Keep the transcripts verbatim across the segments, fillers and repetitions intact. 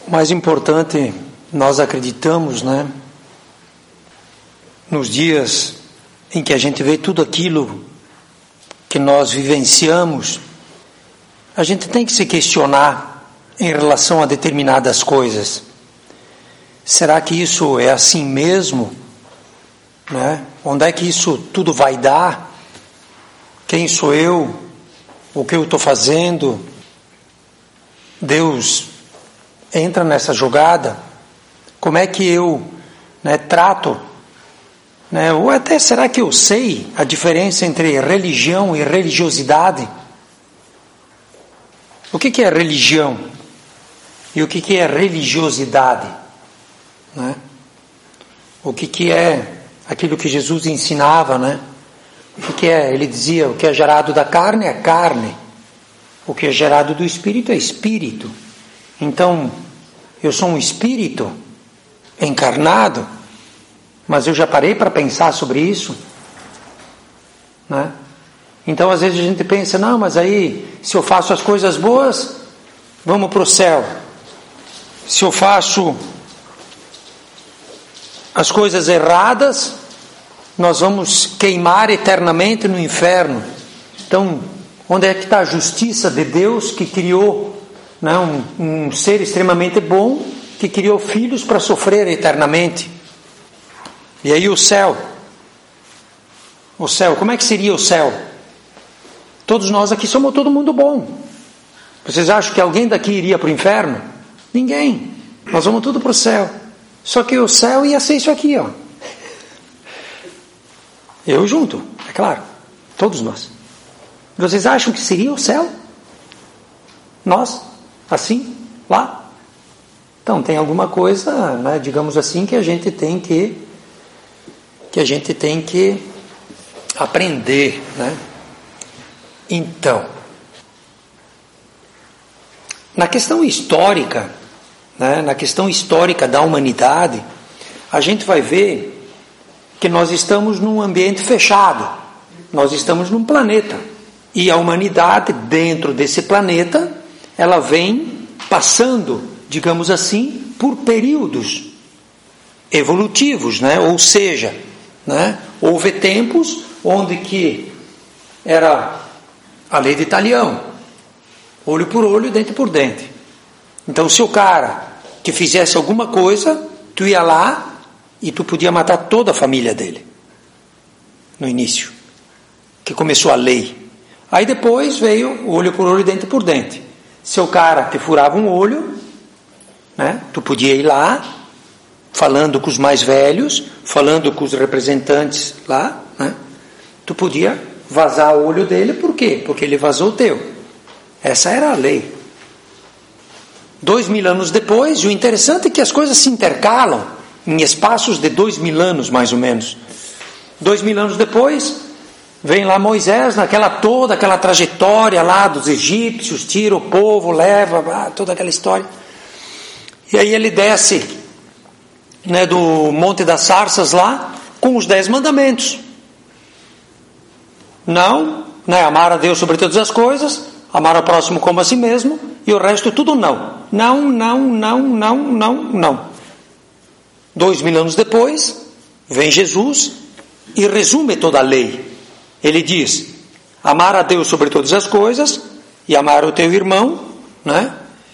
O mais importante, nós acreditamos, né? Nos dias em que a gente vê tudo aquilo que nós vivenciamos, a gente tem que se questionar em relação a determinadas coisas. Será que isso é assim mesmo? Né? Onde é que isso tudo vai dar? Quem sou eu? O que eu estou fazendo? Deus entra nessa jogada? Como é que eu, né, trato? Né? Ou até será que eu sei a diferença entre religião e religiosidade? O que, que é religião? E o que, que é religiosidade? Né? O que, que é aquilo que Jesus ensinava, né? O que, que é? Ele dizia, o que é gerado da carne é carne. O que é gerado do Espírito é Espírito. Então, eu sou um Espírito encarnado, mas eu já parei para pensar sobre isso? Né? Então, às vezes a gente pensa, não, mas aí, se eu faço as coisas boas, vamos para o céu. Se eu faço as coisas erradas, nós vamos queimar eternamente no inferno. Então, onde é que está a justiça de Deus que criou, né, um, um ser extremamente bom, que criou filhos para sofrer eternamente? E aí o céu? O céu, como é que seria o céu? Todos nós aqui somos todo mundo bom. Vocês acham que alguém daqui iria para o inferno? Ninguém. Nós vamos tudo para o céu. Só que o céu ia ser isso aqui, ó. Eu junto, é claro. Todos nós. Vocês acham que seria o céu? Nós? Assim? Lá? Então, tem alguma coisa, né, digamos assim, que a gente tem que que a gente tem que aprender, né? Então, na questão histórica, né, na questão histórica da humanidade, a gente vai ver que nós estamos num ambiente fechado, nós estamos num planeta, e a humanidade dentro desse planeta, ela vem passando, digamos assim, por períodos evolutivos, né? Ou seja, né, houve tempos onde que era a lei de Talião, olho por olho, dente por dente. Então, se o cara que fizesse alguma coisa, tu ia lá e tu podia matar toda a família dele. No início, que começou a lei. Aí depois veio olho por olho, dente por dente. Se o cara te furava um olho, né, tu podia ir lá, falando com os mais velhos, falando com os representantes lá, né, tu podia vazar o olho dele, por quê? Porque ele vazou o teu. Essa era a lei. Dois mil anos depois, e o interessante é que as coisas se intercalam em espaços de dois mil anos, mais ou menos. Dois mil anos depois, vem lá Moisés, naquela toda aquela trajetória lá dos egípcios, tira o povo, leva, toda aquela história. E aí ele desce, né, do Monte das Sarças lá, com os dez mandamentos. Não, né, amar a Deus sobre todas as coisas, amar ao próximo como a si mesmo, e o resto tudo não. Não, não, não, não, não, não. Dois mil anos depois, vem Jesus e resume toda a lei. Ele diz, amar a Deus sobre todas as coisas e amar o teu irmão, né?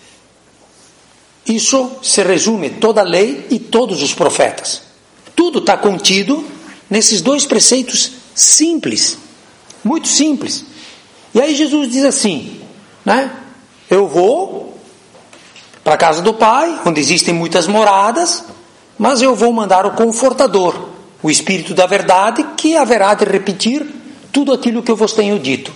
Isso se resume toda a lei e todos os profetas. Tudo está contido nesses dois preceitos simples, muito simples. E aí Jesus diz assim, né? Eu vou para a casa do Pai, onde existem muitas moradas, mas eu vou mandar o Confortador, o Espírito da Verdade, que haverá de repetir tudo aquilo que eu vos tenho dito.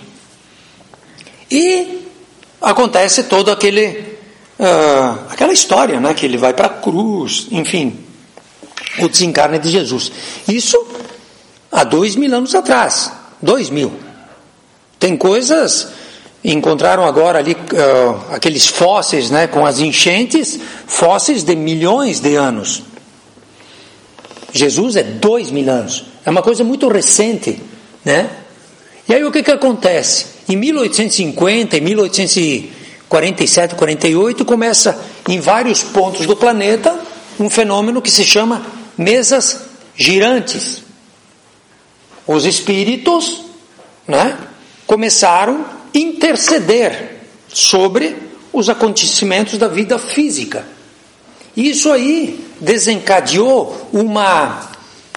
E acontece todo aquele uh, aquela história, né, que ele vai para a cruz, enfim, o desencarne de Jesus. Isso há dois mil anos atrás, dois mil. Tem coisas, encontraram agora ali uh, aqueles fósseis, né, com as enchentes, fósseis de milhões de anos. Jesus é dois mil anos, é uma coisa muito recente, né? E aí o que que acontece? Em mil oitocentos e cinquenta, em mil oitocentos e quarenta e sete, quarenta e oito, começa em vários pontos do planeta um fenômeno que se chama mesas girantes. Os espíritos, né, começaram a interceder sobre os acontecimentos da vida física. Isso aí desencadeou uma,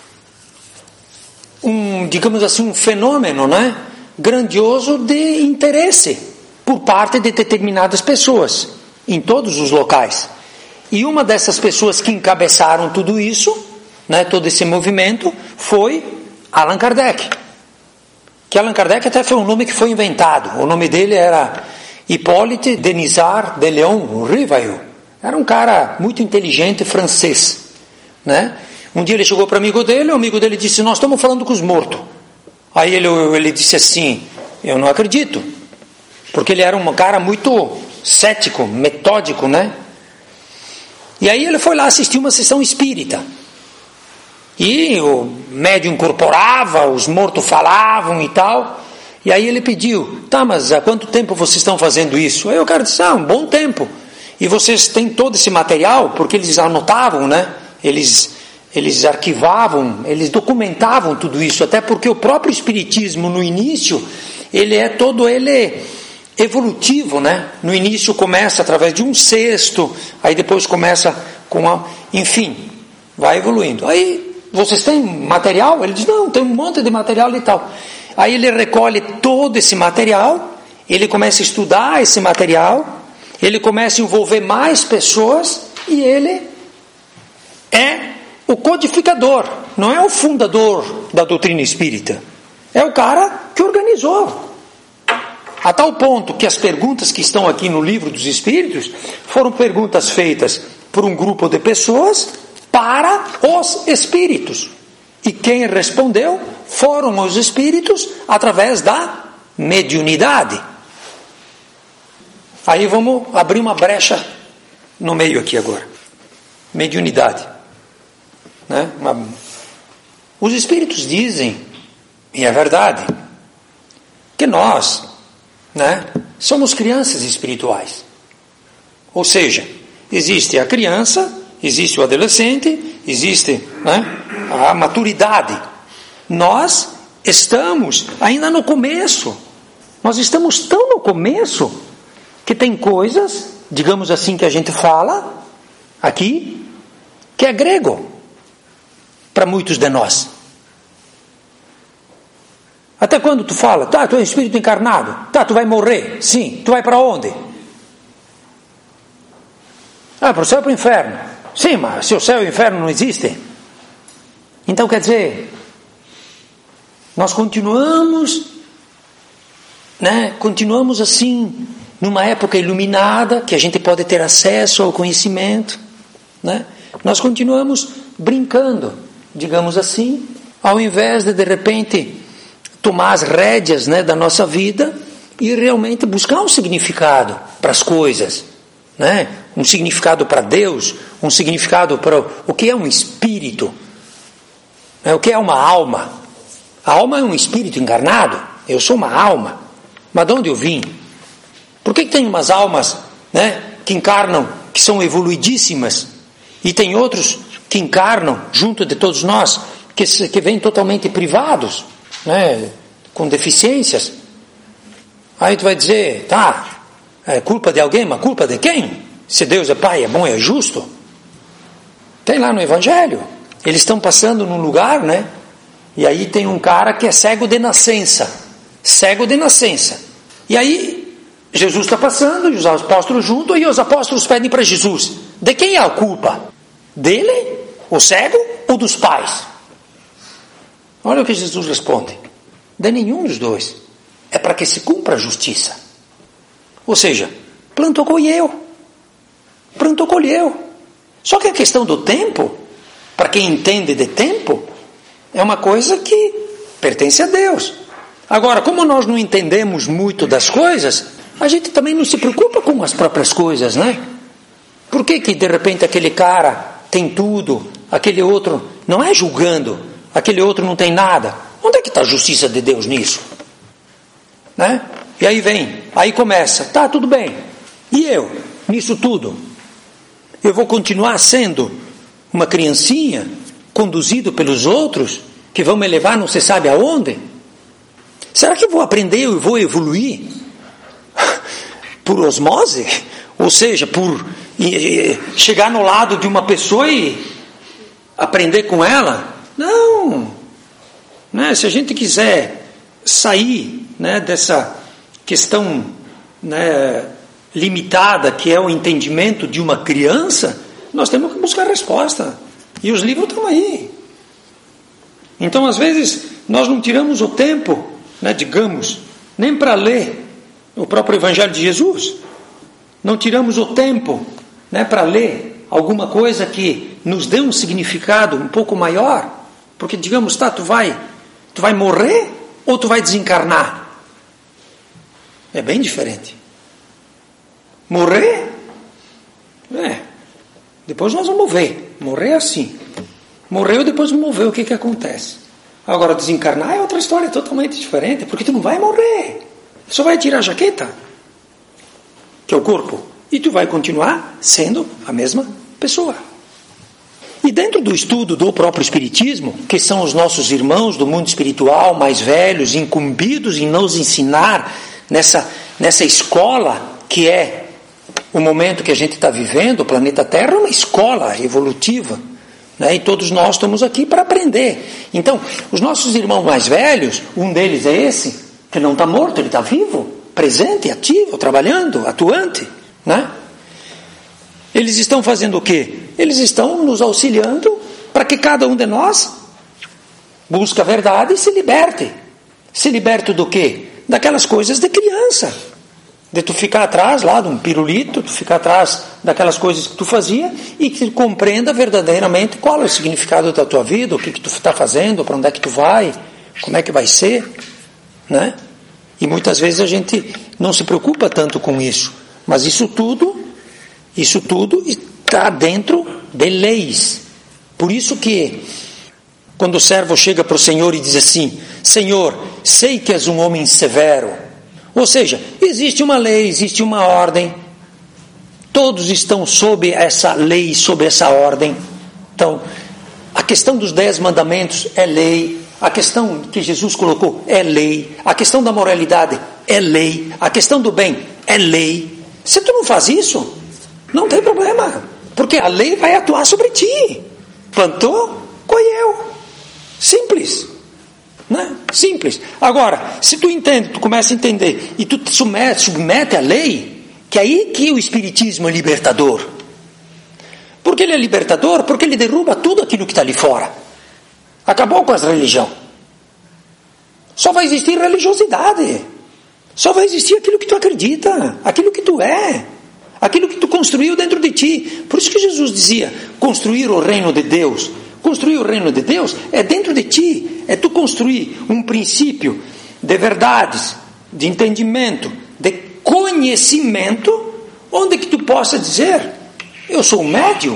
um, digamos assim, um fenômeno, né, grandioso de interesse por parte de determinadas pessoas, em todos os locais. E uma dessas pessoas que encabeçaram tudo isso, né, todo esse movimento, foi Allan Kardec. Que Allan Kardec até foi um nome que foi inventado. O nome dele era Hippolyte Denisard de Leon Rivail. Era um cara muito inteligente francês, né? Um dia ele chegou para o amigo dele, o amigo dele disse: nós estamos falando com os mortos. Aí ele, ele disse assim: eu não acredito. Porque ele era um cara muito cético, metódico, né? E aí ele foi lá assistir uma sessão espírita. E o médium incorporava, os mortos falavam e tal. E aí ele pediu: tá, mas há quanto tempo vocês estão fazendo isso? Aí o cara disse: ah, um bom tempo. E vocês têm todo esse material? Porque eles anotavam, né? Eles, eles arquivavam, eles documentavam tudo isso. Até porque o próprio espiritismo, no início, ele é todo ele evolutivo, né? No início começa através de um cesto, aí depois começa com a... Enfim, vai evoluindo. Aí, vocês têm material? Ele diz: não, tem um monte de material e tal. Aí ele recolhe todo esse material, ele começa a estudar esse material, ele começa a envolver mais pessoas e ele é o codificador, não é o fundador da doutrina espírita, é o cara que organizou. A tal ponto que as perguntas que estão aqui no Livro dos Espíritos foram perguntas feitas por um grupo de pessoas para os espíritos. E quem respondeu foram os espíritos através da mediunidade. Aí vamos abrir uma brecha no meio aqui agora. Mediunidade. Né? Uma... Os espíritos dizem, e é verdade, que nós, né, somos crianças espirituais. Ou seja, existe a criança, existe o adolescente, existe, né, a maturidade. Nós estamos ainda no começo. Nós estamos tão no começo que tem coisas, digamos assim, que a gente fala aqui, que é grego para muitos de nós. Até quando tu fala: tá, tu é um espírito encarnado, tá, tu vai morrer, sim, tu vai para onde? Ah, para o céu ou para o inferno? Sim, mas se o céu e o inferno não existem. Então quer dizer, nós continuamos, né, continuamos assim, numa época iluminada, que a gente pode ter acesso ao conhecimento, né? Nós continuamos brincando, digamos assim, ao invés de de repente tomar as rédeas, né, da nossa vida e realmente buscar um significado para as coisas, né? Um significado para Deus, um significado para o que é um espírito, né? O que é uma alma. A alma é um espírito encarnado. Eu sou uma alma, mas de onde eu vim? Por que, que tem umas almas, né, que encarnam, que são evoluidíssimas, e tem outros que encarnam junto de todos nós, que, que vêm totalmente privados, né, com deficiências? Aí tu vai dizer: tá, é culpa de alguém, mas culpa de quem? Se Deus é Pai, é bom e é justo. Tem lá no Evangelho, eles estão passando num lugar, né, e aí tem um cara que é cego de nascença, cego de nascença, e aí Jesus está passando, e os apóstolos junto, e os apóstolos pedem para Jesus: de quem é a culpa? Dele, o cego, ou dos pais? Olha o que Jesus responde: de nenhum dos dois. É para que se cumpra a justiça. Ou seja, plantou, colheu. Plantou, colheu. Só que a questão do tempo, para quem entende de tempo, é uma coisa que pertence a Deus. Agora, como nós não entendemos muito das coisas, a gente também não se preocupa com as próprias coisas, né? Por que que de repente aquele cara tem tudo, aquele outro, não é julgando, aquele outro não tem nada? Onde é que está a justiça de Deus nisso? Né? E aí vem, aí começa, tá, tudo bem, E eu, nisso tudo, eu vou continuar sendo uma criancinha, conduzido pelos outros, que vão me levar não se sabe aonde? Será que eu vou aprender e vou evoluir por osmose? Ou seja, por chegar no lado de uma pessoa e aprender com ela? Não! Né? Se a gente quiser sair, né, dessa questão, né, limitada que é o entendimento de uma criança, nós temos que buscar resposta. E os livros estão aí. Então, às vezes, nós não tiramos o tempo, né, digamos, nem para ler o próprio Evangelho de Jesus. Não tiramos o tempo, né, para ler alguma coisa que nos dê um significado um pouco maior. Porque, digamos, tá, tu vai, tu vai morrer ou tu vai desencarnar? É bem diferente. Morrer? É. Depois nós vamos ver. Morrer é assim. Morreu, depois vamos ver o que, que acontece. Agora, desencarnar é outra história totalmente diferente, porque tu não vai morrer. Só vai tirar a jaqueta, que é o corpo, e tu vai continuar sendo a mesma pessoa. E dentro do estudo do próprio Espiritismo, que são os nossos irmãos do mundo espiritual, mais velhos, incumbidos em nos ensinar nessa, nessa escola que é o momento que a gente está vivendo, o planeta Terra é uma escola evolutiva, né? E todos nós estamos aqui para aprender. Então, os nossos irmãos mais velhos, um deles é esse, que não está morto, ele está vivo, presente, ativo, trabalhando, atuante, né? Eles estão fazendo o quê? Eles estão nos auxiliando para que cada um de nós busque a verdade e se liberte. Se liberte do quê? Daquelas coisas de criança. De tu ficar atrás lá de um pirulito, tu ficar atrás daquelas coisas que tu fazia e que tu compreenda verdadeiramente qual é o significado da tua vida, o que, que tu está fazendo, para onde é que tu vai, como é que vai ser, né? E muitas vezes a gente não se preocupa tanto com isso, mas isso tudo, isso tudo está dentro de leis. Por isso que quando o servo chega para o Senhor e diz assim: Senhor, sei que és um homem severo. Ou seja, existe uma lei, existe uma ordem, todos estão sob essa lei, sob essa ordem. Então, a questão dos dez mandamentos é lei, a questão que Jesus colocou é lei, a questão da moralidade é lei, a questão do bem é lei. Se tu não faz isso, não tem problema, porque a lei vai atuar sobre ti. Plantou, colheu. Simples. Né? Simples. Agora, se tu entende, tu começa a entender e tu te submete, submete à lei, que é aí que o Espiritismo é libertador. Por que ele é libertador? Porque ele derruba tudo aquilo que está ali fora. Acabou com as religiões. Só vai existir religiosidade. Só vai existir aquilo que tu acredita, aquilo que tu é, aquilo que tu construiu dentro de ti. Por isso que Jesus dizia: construir o reino de Deus. Construir o reino de Deus é dentro de ti, é tu construir um princípio de verdades, de entendimento, de conhecimento, onde que tu possa dizer: eu sou um médium,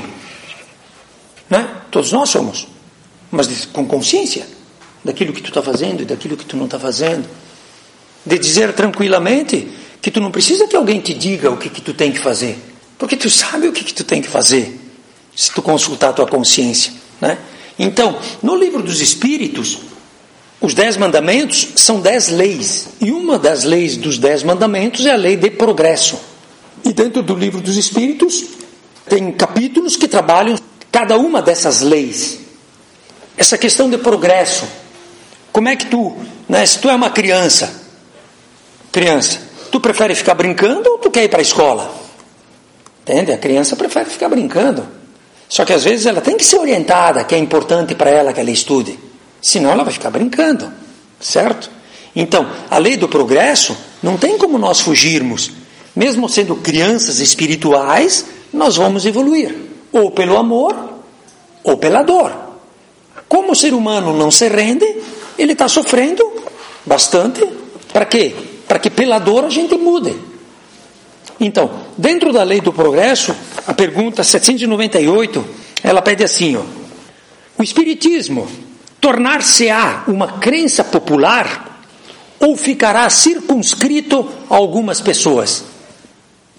né? Todos nós somos, mas com consciência daquilo que tu está fazendo e daquilo que tu não está fazendo, de dizer tranquilamente que tu não precisa que alguém te diga o que que tu tem que fazer, porque tu sabe o que que tu tem que fazer, se tu consultar a tua consciência. Né? Então, no livro dos Espíritos, os dez mandamentos são dez leis, e uma das leis dos dez mandamentos é a lei de progresso. E dentro do livro dos Espíritos tem capítulos que trabalham cada uma dessas leis. Essa questão de progresso, como é que tu, né, se tu é uma criança, criança, tu prefere ficar brincando ou tu quer ir para a escola? Entende? A criança prefere ficar brincando. Só que às vezes ela tem que ser orientada, que é importante para ela que ela estude. Senão ela vai ficar brincando, certo? Então, a lei do progresso não tem como nós fugirmos. Mesmo sendo crianças espirituais, nós vamos evoluir. Ou pelo amor, ou pela dor. Como o ser humano não se rende, ele está sofrendo bastante. Para quê? Para que pela dor a gente mude. Então, dentro da lei do progresso, a pergunta setecentos e noventa e oito, ela pede assim, ó: o Espiritismo tornar-se-á uma crença popular ou ficará circunscrito a algumas pessoas?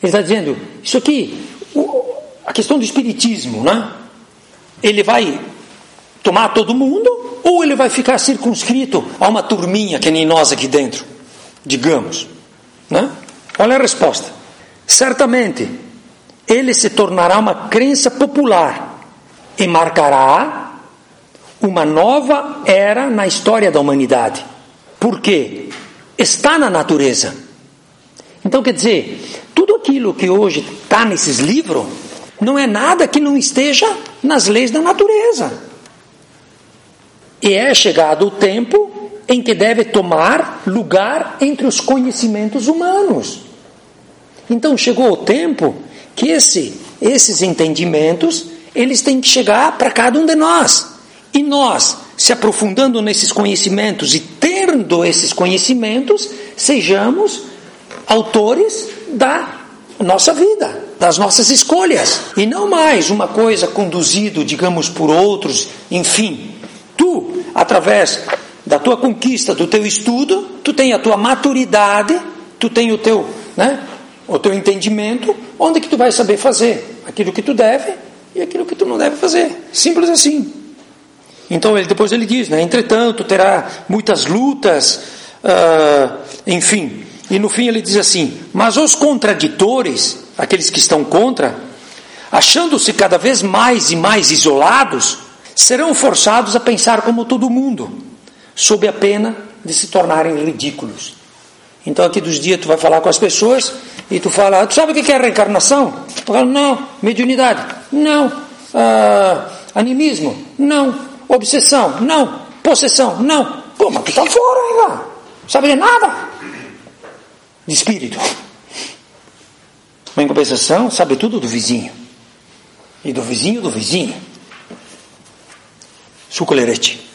Ele está dizendo, isso aqui, a questão do espiritismo, né? Ele vai tomar todo mundo ou ele vai ficar circunscrito a uma turminha que nem nós aqui dentro, digamos, né? Qual é a resposta? Certamente, ele se tornará uma crença popular e marcará uma nova era na história da humanidade. Por quê? Está na natureza. Então, quer dizer, tudo aquilo que hoje está nesses livros não é nada que não esteja nas leis da natureza. E é chegado o tempo em que deve tomar lugar entre os conhecimentos humanos. Então chegou o tempo que esse, esses entendimentos, eles têm que chegar para cada um de nós. E nós, se aprofundando nesses conhecimentos e tendo esses conhecimentos, sejamos autores da nossa vida, das nossas escolhas. E não mais uma coisa conduzida, digamos, por outros, enfim. Tu, através da tua conquista, do teu estudo, tu tem a tua maturidade, tu tem o teu, né, o teu entendimento, onde que tu vai saber fazer aquilo que tu deve e aquilo que tu não deve fazer. Simples assim. Então ele, depois ele diz, né, entretanto terá muitas lutas, uh, enfim, e no fim ele diz assim, mas os contraditores, aqueles que estão contra, achando-se cada vez mais e mais isolados, serão forçados a pensar como todo mundo, sob a pena de se tornarem ridículos. Então aqui dos dias tu vai falar com as pessoas e tu fala, tu sabe o que é reencarnação? Tu fala, não. Mediunidade? Não. Uh, animismo? Não. Obsessão? Não. Possessão? Não. Pô, mas tu tá fora, hein, lá? Sabe de nada de espírito. Mas em compensação, sabe tudo do vizinho. E do vizinho do vizinho. Sucolerete.